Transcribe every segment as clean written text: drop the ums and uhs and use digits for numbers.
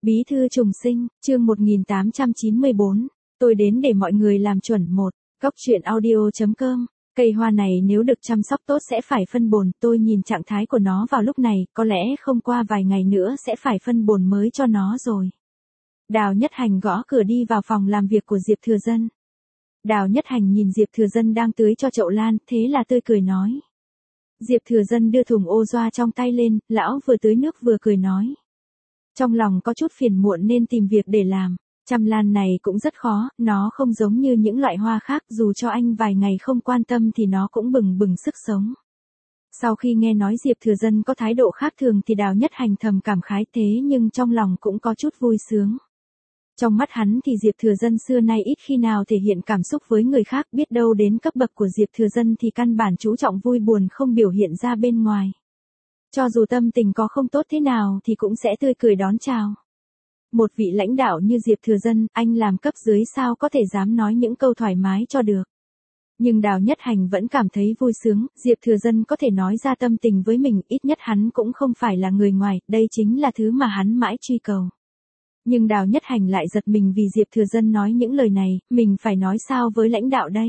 Bí thư trùng sinh, chương 1894. Tôi đến để mọi người làm chuẩn một. Góc truyện audio.com. Cây hoa này nếu được chăm sóc tốt sẽ phải phân bồn, tôi nhìn trạng thái của nó vào lúc này, có lẽ không qua vài ngày nữa sẽ phải phân bồn mới cho nó rồi. Đào Nhất Hành gõ cửa đi vào phòng làm việc của Diệp Thừa Dân. Đào Nhất Hành nhìn Diệp Thừa Dân đang tưới cho chậu lan, thế là tươi cười nói. Diệp Thừa Dân đưa thùng ô doa trong tay lên, lão vừa tưới nước vừa cười nói. Trong lòng có chút phiền muộn nên tìm việc để làm. Chăm lan này cũng rất khó, nó không giống như những loại hoa khác, dù cho anh vài ngày không quan tâm thì nó cũng bừng bừng sức sống. Sau khi nghe nói Diệp Thừa Dân có thái độ khác thường thì Đào Nhất Hành thầm cảm khái, thế nhưng trong lòng cũng có chút vui sướng. Trong mắt hắn thì Diệp Thừa Dân xưa nay ít khi nào thể hiện cảm xúc với người khác, biết đâu đến cấp bậc của Diệp Thừa Dân thì căn bản chú trọng vui buồn không biểu hiện ra bên ngoài. Cho dù tâm tình có không tốt thế nào thì cũng sẽ tươi cười đón chào. Một vị lãnh đạo như Diệp Thừa Dân, anh làm cấp dưới sao có thể dám nói những câu thoải mái cho được. Nhưng Đào Nhất Hành vẫn cảm thấy vui sướng, Diệp Thừa Dân có thể nói ra tâm tình với mình, ít nhất hắn cũng không phải là người ngoài, đây chính là thứ mà hắn mãi truy cầu. Nhưng Đào Nhất Hành lại giật mình vì Diệp Thừa Dân nói những lời này, mình phải nói sao với lãnh đạo đây?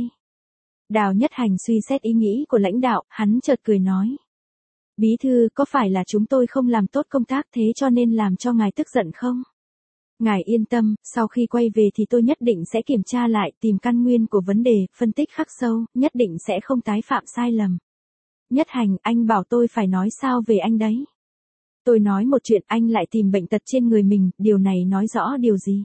Đào Nhất Hành suy xét ý nghĩ của lãnh đạo, hắn chợt cười nói. Bí thư, có phải là chúng tôi không làm tốt công tác thế cho nên làm cho ngài tức giận không? Ngài yên tâm, sau khi quay về thì tôi nhất định sẽ kiểm tra lại, tìm căn nguyên của vấn đề, phân tích khắc sâu, nhất định sẽ không tái phạm sai lầm. Nhất Hành, anh bảo tôi phải nói sao về anh đấy? Tôi nói một chuyện, anh lại tìm bệnh tật trên người mình, điều này nói rõ điều gì?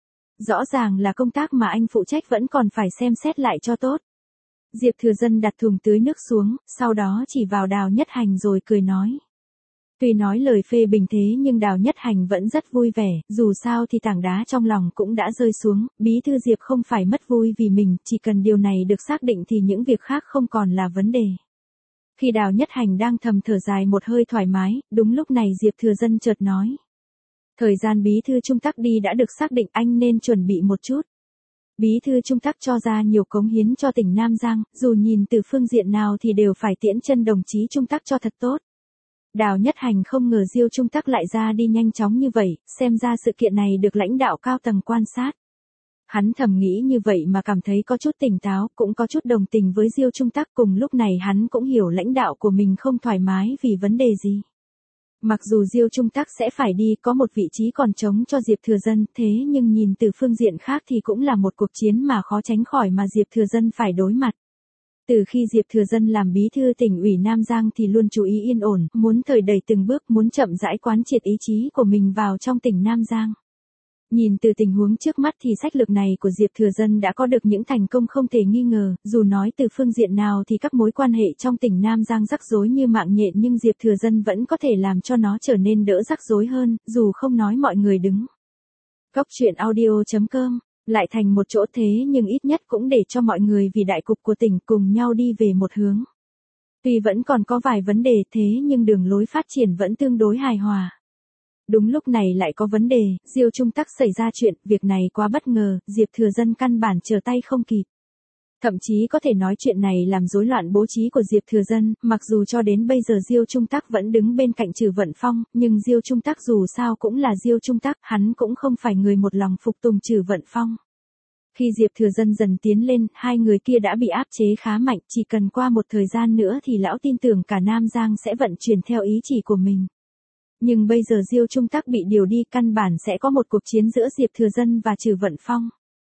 Rõ ràng là công tác mà anh phụ trách vẫn còn phải xem xét lại cho tốt. Diệp Thừa Dân đặt thùng tưới nước xuống, sau đó chỉ vào Đào Nhất Hành rồi cười nói. Tuy nói lời phê bình thế nhưng Đào Nhất Hành vẫn rất vui vẻ, dù sao thì tảng đá trong lòng cũng đã rơi xuống, bí thư Diệp không phải mất vui vì mình, chỉ cần điều này được xác định thì những việc khác không còn là vấn đề. Khi Đào Nhất Hành đang thầm thở dài một hơi thoải mái, đúng lúc này Diệp Thừa Dân chợt nói. Thời gian bí thư Trung Tắc đi đã được xác định, anh nên chuẩn bị một chút. Bí thư Trung Tắc cho ra nhiều cống hiến cho tỉnh Nam Giang, dù nhìn từ phương diện nào thì đều phải tiễn chân đồng chí Trung Tắc cho thật tốt. Đào Nhất Hành không ngờ Diêu Trung Tắc lại ra đi nhanh chóng như vậy, xem ra sự kiện này được lãnh đạo cao tầng quan sát. Hắn thầm nghĩ như vậy mà cảm thấy có chút tỉnh táo, cũng có chút đồng tình với Diêu Trung Tắc, cùng lúc này hắn cũng hiểu lãnh đạo của mình không thoải mái vì vấn đề gì. Mặc dù Diêu Trung Tắc sẽ phải đi, có một vị trí còn trống cho Diệp Thừa Dân, thế nhưng nhìn từ phương diện khác thì cũng là một cuộc chiến mà khó tránh khỏi mà Diệp Thừa Dân phải đối mặt. Từ khi Diệp Thừa Dân làm bí thư tỉnh ủy Nam Giang thì luôn chú ý yên ổn, muốn thời đẩy từng bước, muốn chậm rãi quán triệt ý chí của mình vào trong tỉnh Nam Giang. Nhìn từ tình huống trước mắt thì sách lược này của Diệp Thừa Dân đã có được những thành công không thể nghi ngờ, dù nói từ phương diện nào thì các mối quan hệ trong tỉnh Nam Giang rắc rối như mạng nhện nhưng Diệp Thừa Dân vẫn có thể làm cho nó trở nên đỡ rắc rối hơn, dù không nói mọi người đứng. Góc truyện audio.com, lại thành một chỗ thế nhưng ít nhất cũng để cho mọi người vì đại cục của tỉnh cùng nhau đi về một hướng. Tuy vẫn còn có vài vấn đề thế nhưng đường lối phát triển vẫn tương đối hài hòa. Đúng lúc này lại có vấn đề, Diêu Trung Tắc xảy ra chuyện, việc này quá bất ngờ, Diệp Thừa Dân căn bản trở tay không kịp. Thậm chí có thể nói chuyện này làm rối loạn bố trí của Diệp Thừa Dân, mặc dù cho đến bây giờ Diêu Trung Tắc vẫn đứng bên cạnh Trử Vận Phong, nhưng Diêu Trung Tắc dù sao cũng là Diêu Trung Tắc, hắn cũng không phải người một lòng phục tùng Trử Vận Phong. Khi Diệp Thừa Dân dần tiến lên, hai người kia đã bị áp chế khá mạnh, chỉ cần qua một thời gian nữa thì lão tin tưởng cả Nam Giang sẽ vận chuyển theo ý chỉ của mình. Nhưng bây giờ Diêu Trung Tắc bị điều đi, căn bản sẽ có một cuộc chiến giữa Diệp Thừa Dân và Trử Vận Phong.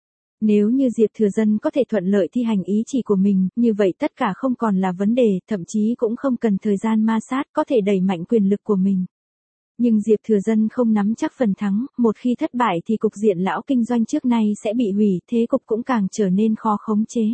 Nếu như Diệp Thừa Dân có thể thuận lợi thi hành ý chỉ của mình, như vậy tất cả không còn là vấn đề, thậm chí cũng không cần thời gian ma sát, có thể đẩy mạnh quyền lực của mình. Nhưng Diệp Thừa Dân không nắm chắc phần thắng, một khi thất bại thì cục diện lão kinh doanh trước nay sẽ bị hủy, thế cục cũng càng trở nên khó khống chế.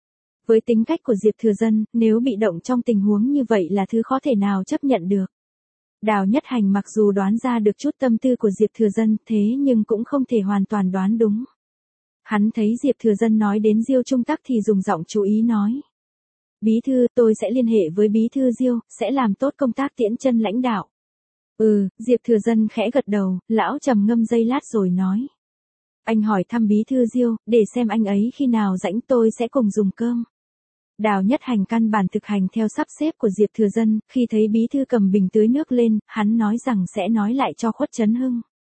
Với tính cách của Diệp Thừa Dân, nếu bị động trong tình huống như vậy là thứ khó thể nào chấp nhận được. Đào Nhất Hành mặc dù đoán ra được chút tâm tư của Diệp Thừa Dân, thế nhưng cũng không thể hoàn toàn đoán đúng. Hắn thấy Diệp Thừa Dân nói đến Diêu Trung Tắc thì dùng giọng chú ý nói. Bí thư, tôi sẽ liên hệ với bí thư Diêu, sẽ làm tốt công tác tiễn chân lãnh đạo. Diệp Thừa Dân khẽ gật đầu, lão trầm ngâm giây lát rồi nói. Anh hỏi thăm bí thư Diêu, để xem anh ấy khi nào rảnh tôi sẽ cùng dùng cơm. Đào Nhất Hành căn bản thực hành theo sắp xếp của Diệp Thừa Dân, khi thấy bí thư cầm bình tưới nước lên, hắn nói rằng sẽ nói lại cho Khuất Trấn Hưng.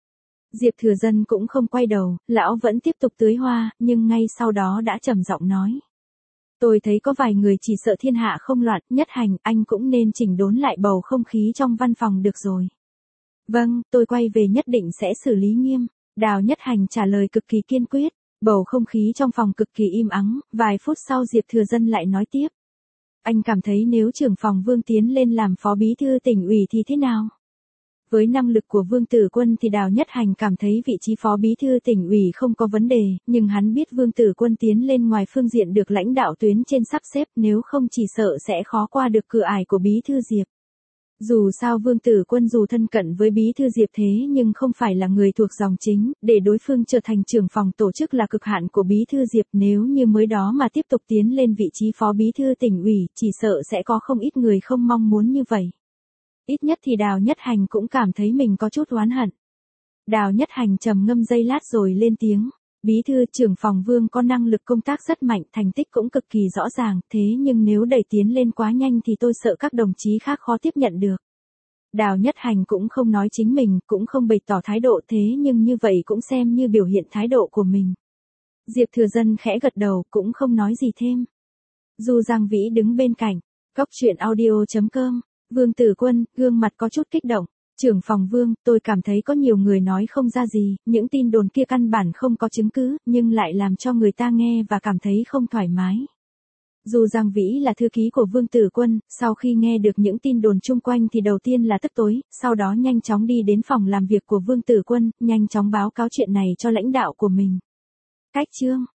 Diệp Thừa Dân cũng không quay đầu, lão vẫn tiếp tục tưới hoa, nhưng ngay sau đó đã trầm giọng nói. Tôi thấy có vài người chỉ sợ thiên hạ không loạn, Nhất Hành, anh cũng nên chỉnh đốn lại bầu không khí trong văn phòng được rồi. Vâng, tôi quay về nhất định sẽ xử lý nghiêm. Đào Nhất Hành trả lời cực kỳ kiên quyết. Bầu không khí trong phòng cực kỳ im ắng, vài phút sau Diệp Thừa Dân lại nói tiếp. Anh cảm thấy nếu trưởng phòng Vương tiến lên làm phó bí thư tỉnh ủy thì thế nào? Với năng lực của Vương Tử Quân thì Đào Nhất Hành cảm thấy vị trí phó bí thư tỉnh ủy không có vấn đề, nhưng hắn biết Vương Tử Quân tiến lên ngoài phương diện được lãnh đạo tuyến trên sắp xếp, nếu không chỉ sợ sẽ khó qua được cửa ải của bí thư Diệp. Dù sao Vương Tử Quân dù thân cận với bí thư Diệp thế nhưng không phải là người thuộc dòng chính, để đối phương trở thành trưởng phòng tổ chức là cực hạn của bí thư Diệp, nếu như mới đó mà tiếp tục tiến lên vị trí phó bí thư tỉnh ủy, chỉ sợ sẽ có không ít người không mong muốn như vậy. Ít nhất thì Đào Nhất Hành cũng cảm thấy mình có chút oán hận. Đào Nhất Hành trầm ngâm giây lát rồi lên tiếng. Bí thư trưởng phòng Vương có năng lực công tác rất mạnh, thành tích cũng cực kỳ rõ ràng, thế nhưng nếu đẩy tiến lên quá nhanh thì tôi sợ các đồng chí khác khó tiếp nhận được. Đào Nhất Hành cũng không nói chính mình, cũng không bày tỏ thái độ, thế nhưng như vậy cũng xem như biểu hiện thái độ của mình. Diệp Thừa Dân khẽ gật đầu, cũng không nói gì thêm. Du Giang Vĩ đứng bên cạnh. Góc truyện audio.com. Vương Tử Quân, gương mặt có chút kích động. Trưởng phòng Vương, tôi cảm thấy có nhiều người nói không ra gì, những tin đồn kia căn bản không có chứng cứ, nhưng lại làm cho người ta nghe và cảm thấy không thoải mái. Dù Giang Vĩ là thư ký của Vương Tử Quân, sau khi nghe được những tin đồn chung quanh thì đầu tiên là tức tối, sau đó nhanh chóng đi đến phòng làm việc của Vương Tử Quân, nhanh chóng báo cáo chuyện này cho lãnh đạo của mình. Cách chương